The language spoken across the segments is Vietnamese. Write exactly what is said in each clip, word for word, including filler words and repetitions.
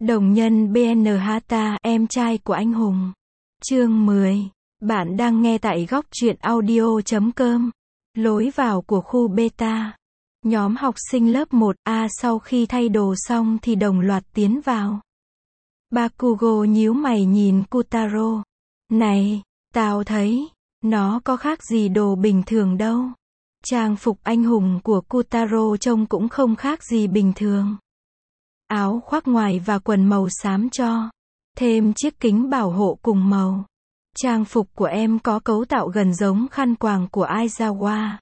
Đồng nhân bê en Hata, em trai của anh hùng. Chương mười. Bạn đang nghe tại góc truyện audio chấm com. Lối vào của khu beta. Nhóm học sinh lớp một A sau khi thay đồ xong thì đồng loạt tiến vào. Bakugo nhíu mày nhìn Kotaro. Này, tao thấy, nó có khác gì đồ bình thường đâu. Trang phục anh hùng của Kotaro trông cũng không khác gì bình thường. Áo khoác ngoài và quần màu xám cho. Thêm chiếc kính bảo hộ cùng màu. Trang phục của em có cấu tạo gần giống khăn quàng của Aizawa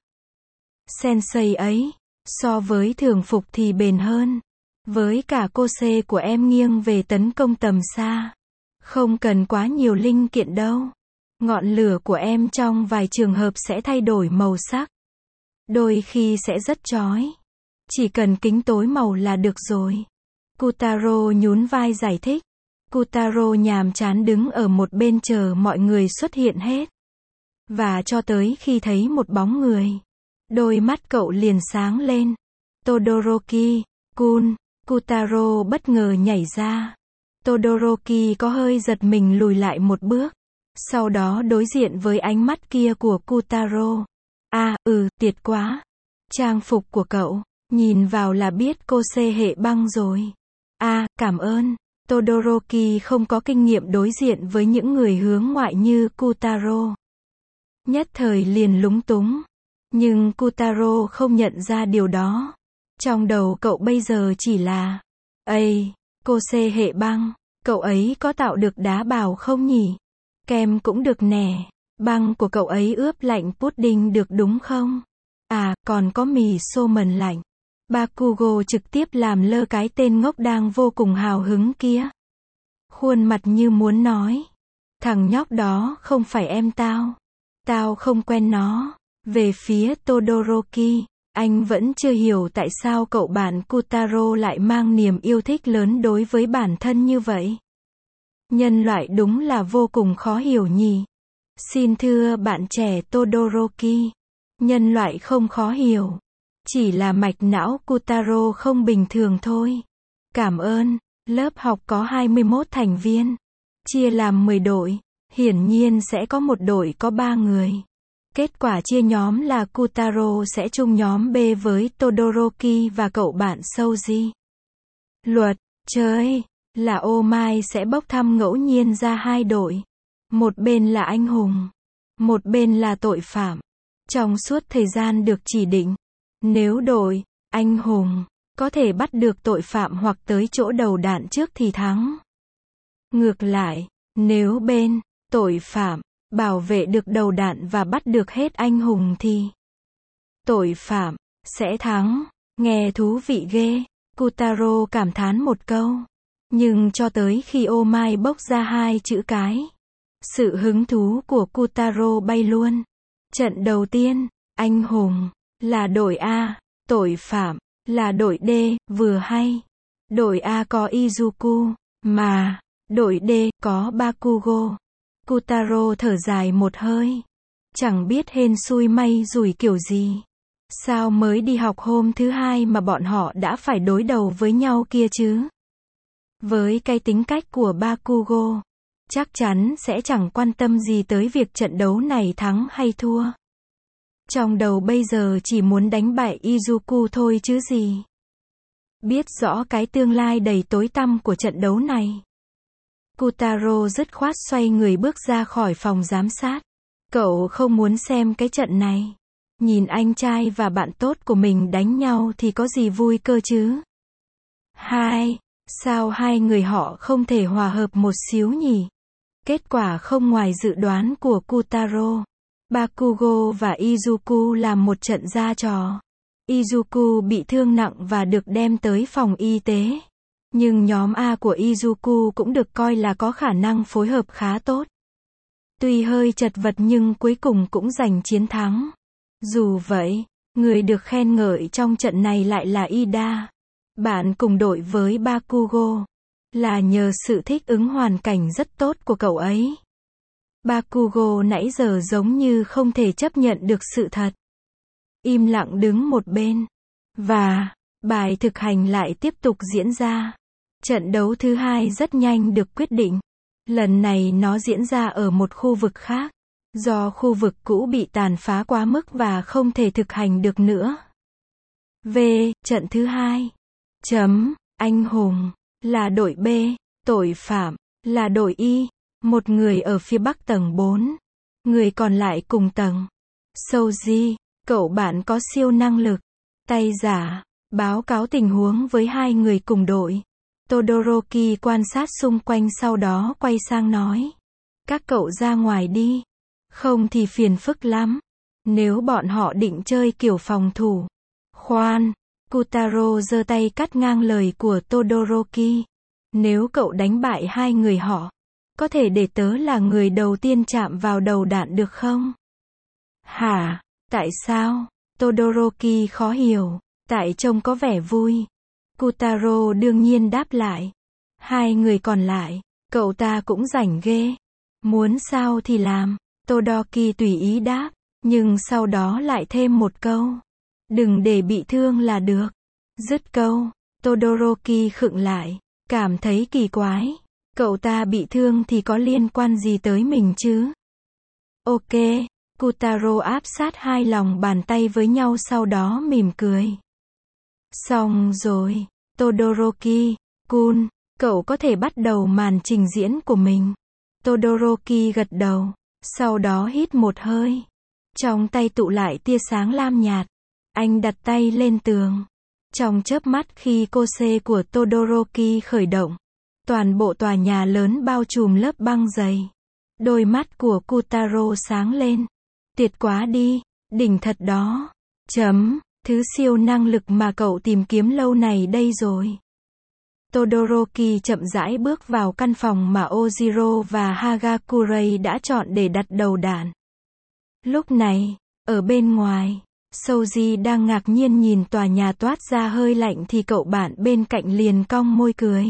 Sensei ấy. So với thường phục thì bền hơn. Với cả kose của em nghiêng về tấn công tầm xa. Không cần quá nhiều linh kiện đâu. Ngọn lửa của em trong vài trường hợp sẽ thay đổi màu sắc. Đôi khi sẽ rất chói. Chỉ cần kính tối màu là được rồi. Kotaro nhún vai giải thích. Kotaro nhàm chán đứng ở một bên chờ mọi người xuất hiện hết. Và cho tới khi thấy một bóng người. Đôi mắt cậu liền sáng lên. Todoroki-kun. Kotaro bất ngờ nhảy ra. Todoroki có hơi giật mình lùi lại một bước. Sau đó đối diện với ánh mắt kia của Kotaro. À, ừ, tuyệt quá. Trang phục của cậu, nhìn vào là biết cô xê hệ băng rồi. À, cảm ơn. Todoroki không có kinh nghiệm đối diện với những người hướng ngoại như Kotaro. Nhất thời liền lúng túng. Nhưng Kotaro không nhận ra điều đó. Trong đầu cậu bây giờ chỉ là, ây, cô xê hệ băng, cậu ấy có tạo được đá bào không nhỉ? Kem cũng được nè. Băng của cậu ấy ướp lạnh pudding được đúng không? À, còn có mì somen lạnh. Bakugo trực tiếp làm lơ cái tên ngốc đang vô cùng hào hứng kia. Khuôn mặt như muốn nói. Thằng nhóc đó không phải em tao. Tao không quen nó. Về phía Todoroki, anh vẫn chưa hiểu tại sao cậu bạn Kotaro lại mang niềm yêu thích lớn đối với bản thân như vậy. Nhân loại đúng là vô cùng khó hiểu nhỉ. Xin thưa bạn trẻ Todoroki. Nhân loại không khó hiểu. Chỉ là mạch não Kotaro không bình thường thôi. Cảm ơn. Lớp học có hai mươi mốt thành viên. Chia làm mười đội. Hiển nhiên sẽ có một đội có ba người. Kết quả chia nhóm là Kotaro sẽ chung nhóm B với Todoroki và cậu bạn Souji. Luật chơi là ô mai sẽ bốc thăm ngẫu nhiên ra hai đội. Một bên là anh hùng. Một bên là tội phạm. Trong suốt thời gian được chỉ định. Nếu đội, anh hùng, có thể bắt được tội phạm hoặc tới chỗ đầu đạn trước thì thắng. Ngược lại, nếu bên, tội phạm, bảo vệ được đầu đạn và bắt được hết anh hùng thì tội phạm sẽ thắng. Nghe thú vị ghê. Kotaro cảm thán một câu. Nhưng cho tới khi ô mai bốc ra hai chữ cái, sự hứng thú của Kotaro bay luôn. Trận đầu tiên, anh hùng là đội A, tội phạm là đội D, vừa hay. Đội A có Izuku, mà đội D có Bakugo. Kotaro thở dài một hơi. Chẳng biết hên xui may rủi kiểu gì. Sao mới đi học hôm thứ hai mà bọn họ đã phải đối đầu với nhau kia chứ? Với cái tính cách của Bakugo, chắc chắn sẽ chẳng quan tâm gì tới việc trận đấu này thắng hay thua. Trong đầu bây giờ chỉ muốn đánh bại Izuku thôi chứ gì. Biết rõ cái tương lai đầy tối tăm của trận đấu này. Kotaro dứt khoát xoay người bước ra khỏi phòng giám sát. Cậu không muốn xem cái trận này. Nhìn anh trai và bạn tốt của mình đánh nhau thì có gì vui cơ chứ? Hai, sao hai người họ không thể hòa hợp một xíu nhỉ? Kết quả không ngoài dự đoán của Kotaro. Bakugo và Izuku làm một trận ra trò. Izuku bị thương nặng và được đem tới phòng y tế. Nhưng nhóm A của Izuku cũng được coi là có khả năng phối hợp khá tốt. Tuy hơi chật vật nhưng cuối cùng cũng giành chiến thắng. Dù vậy, người được khen ngợi trong trận này lại là Ida. Bạn cùng đội với Bakugo. Là nhờ sự thích ứng hoàn cảnh rất tốt của cậu ấy. Bakugo nãy giờ giống như không thể chấp nhận được sự thật. Im lặng đứng một bên. Và bài thực hành lại tiếp tục diễn ra. Trận đấu thứ hai rất nhanh được quyết định. Lần này nó diễn ra ở một khu vực khác. Do khu vực cũ bị tàn phá quá mức và không thể thực hành được nữa. V. Trận thứ hai. Chấm. Anh hùng là đội B. Tội phạm là đội Y. Một người ở phía bắc tầng bốn. Người còn lại cùng tầng. Souji, cậu bạn có siêu năng lực. Tay giả, báo cáo tình huống với hai người cùng đội. Todoroki quan sát xung quanh sau đó quay sang nói. Các cậu ra ngoài đi. Không thì phiền phức lắm. Nếu bọn họ định chơi kiểu phòng thủ. Khoan, Kutaro giơ tay cắt ngang lời của Todoroki. Nếu cậu đánh bại hai người họ, có thể để tớ là người đầu tiên chạm vào đầu đạn được không? Hả? Tại sao? Todoroki khó hiểu. Tại trông có vẻ vui. Kutaro đương nhiên đáp lại. Hai người còn lại, cậu ta cũng rảnh ghê. Muốn sao thì làm. Todoroki tùy ý đáp, nhưng sau đó lại thêm một câu. Đừng để bị thương là được. Dứt câu, Todoroki khựng lại, cảm thấy kỳ quái. Cậu ta bị thương thì có liên quan gì tới mình chứ? Ok, Kutaro áp sát hai lòng bàn tay với nhau sau đó mỉm cười. Xong rồi, Todoroki, Kun, cậu có thể bắt đầu màn trình diễn của mình. Todoroki gật đầu, sau đó hít một hơi. Trong tay tụ lại tia sáng lam nhạt. Anh đặt tay lên tường. Trong chớp mắt khi Kose của Todoroki khởi động, toàn bộ tòa nhà lớn bao trùm lớp băng dày. Đôi mắt của Kutaro sáng lên. Tuyệt quá đi, đỉnh thật đó. Chấm, thứ siêu năng lực mà cậu tìm kiếm lâu này đây rồi. Todoroki chậm rãi bước vào căn phòng mà Ojiro và Hagakurai đã chọn để đặt đầu đạn. Lúc này, ở bên ngoài, Souji đang ngạc nhiên nhìn tòa nhà toát ra hơi lạnh thì cậu bạn bên cạnh liền cong môi cười.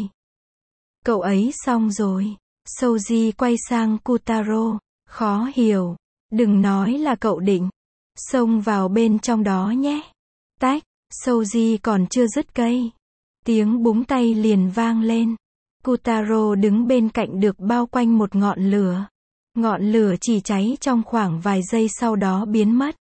Cậu ấy xong rồi. Souji quay sang Kutaro, khó hiểu. Đừng nói là cậu định xông vào bên trong đó nhé. Tách, Souji còn chưa dứt cây. Tiếng búng tay liền vang lên. Kutaro đứng bên cạnh được bao quanh một ngọn lửa. Ngọn lửa chỉ cháy trong khoảng vài giây sau đó biến mất.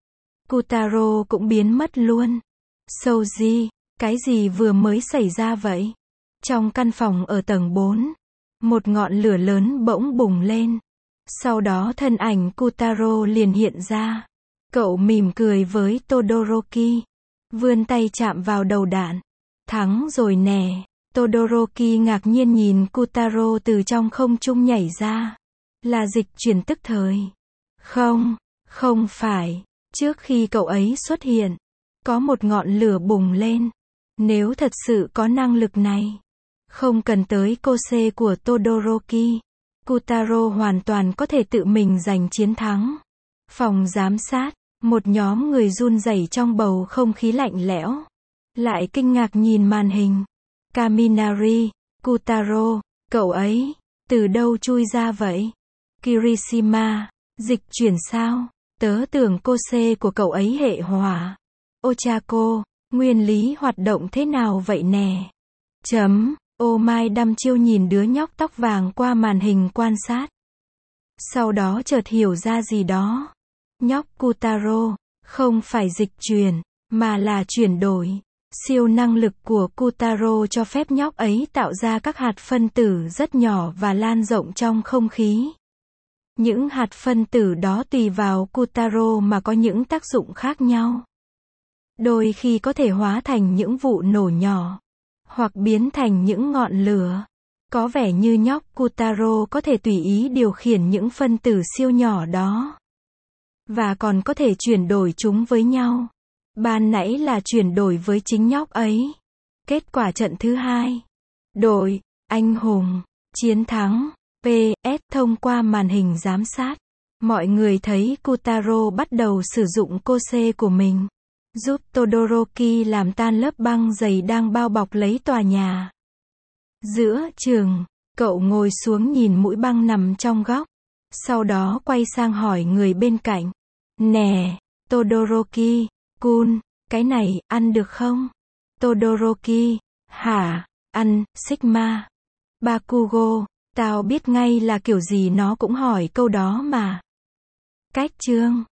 Kutaro cũng biến mất luôn. Souji, cái gì vừa mới xảy ra vậy? Trong căn phòng ở tầng bốn, một ngọn lửa lớn bỗng bùng lên. Sau đó thân ảnh Kutaro liền hiện ra. Cậu mỉm cười với Todoroki. Vươn tay chạm vào đầu đạn. Thắng rồi nè. Todoroki ngạc nhiên nhìn Kutaro từ trong không trung nhảy ra. Là dịch chuyển tức thời. Không, không phải. Trước khi cậu ấy xuất hiện, có một ngọn lửa bùng lên. Nếu thật sự có năng lực này, không cần tới Kose của Todoroki, Kutaro hoàn toàn có thể tự mình giành chiến thắng. Phòng giám sát, một nhóm người run rẩy trong bầu không khí lạnh lẽo. Lại kinh ngạc nhìn màn hình. Kaminari, Kutaro, cậu ấy, từ đâu chui ra vậy? Kirishima, dịch chuyển sao? Tớ tưởng Kose của cậu ấy hệ hỏa. Ochako, nguyên lý hoạt động thế nào vậy nè? Chấm, ô mai đăm chiêu nhìn đứa nhóc tóc vàng qua màn hình quan sát. Sau đó chợt hiểu ra gì đó. Nhóc Kutaro, không phải dịch chuyển, mà là chuyển đổi. Siêu năng lực của Kutaro cho phép nhóc ấy tạo ra các hạt phân tử rất nhỏ và lan rộng trong không khí. Những hạt phân tử đó tùy vào Kutaro mà có những tác dụng khác nhau. Đôi khi có thể hóa thành những vụ nổ nhỏ, hoặc biến thành những ngọn lửa. Có vẻ như nhóc Kutaro có thể tùy ý điều khiển những phân tử siêu nhỏ đó. Và còn có thể chuyển đổi chúng với nhau. Ban nãy là chuyển đổi với chính nhóc ấy. Kết quả trận thứ hai. Đội, anh hùng, chiến thắng. pê ét thông qua màn hình giám sát. Mọi người thấy Kutaro bắt đầu sử dụng Kose của mình. Giúp Todoroki làm tan lớp băng dày đang bao bọc lấy tòa nhà. Giữa trường, cậu ngồi xuống nhìn mũi băng nằm trong góc. Sau đó quay sang hỏi người bên cạnh. Nè, Todoroki, Kun, cái này, ăn được không? Todoroki, hả? Ăn, Sigma. Bakugo, tao biết ngay là kiểu gì nó cũng hỏi câu đó mà. Cách chương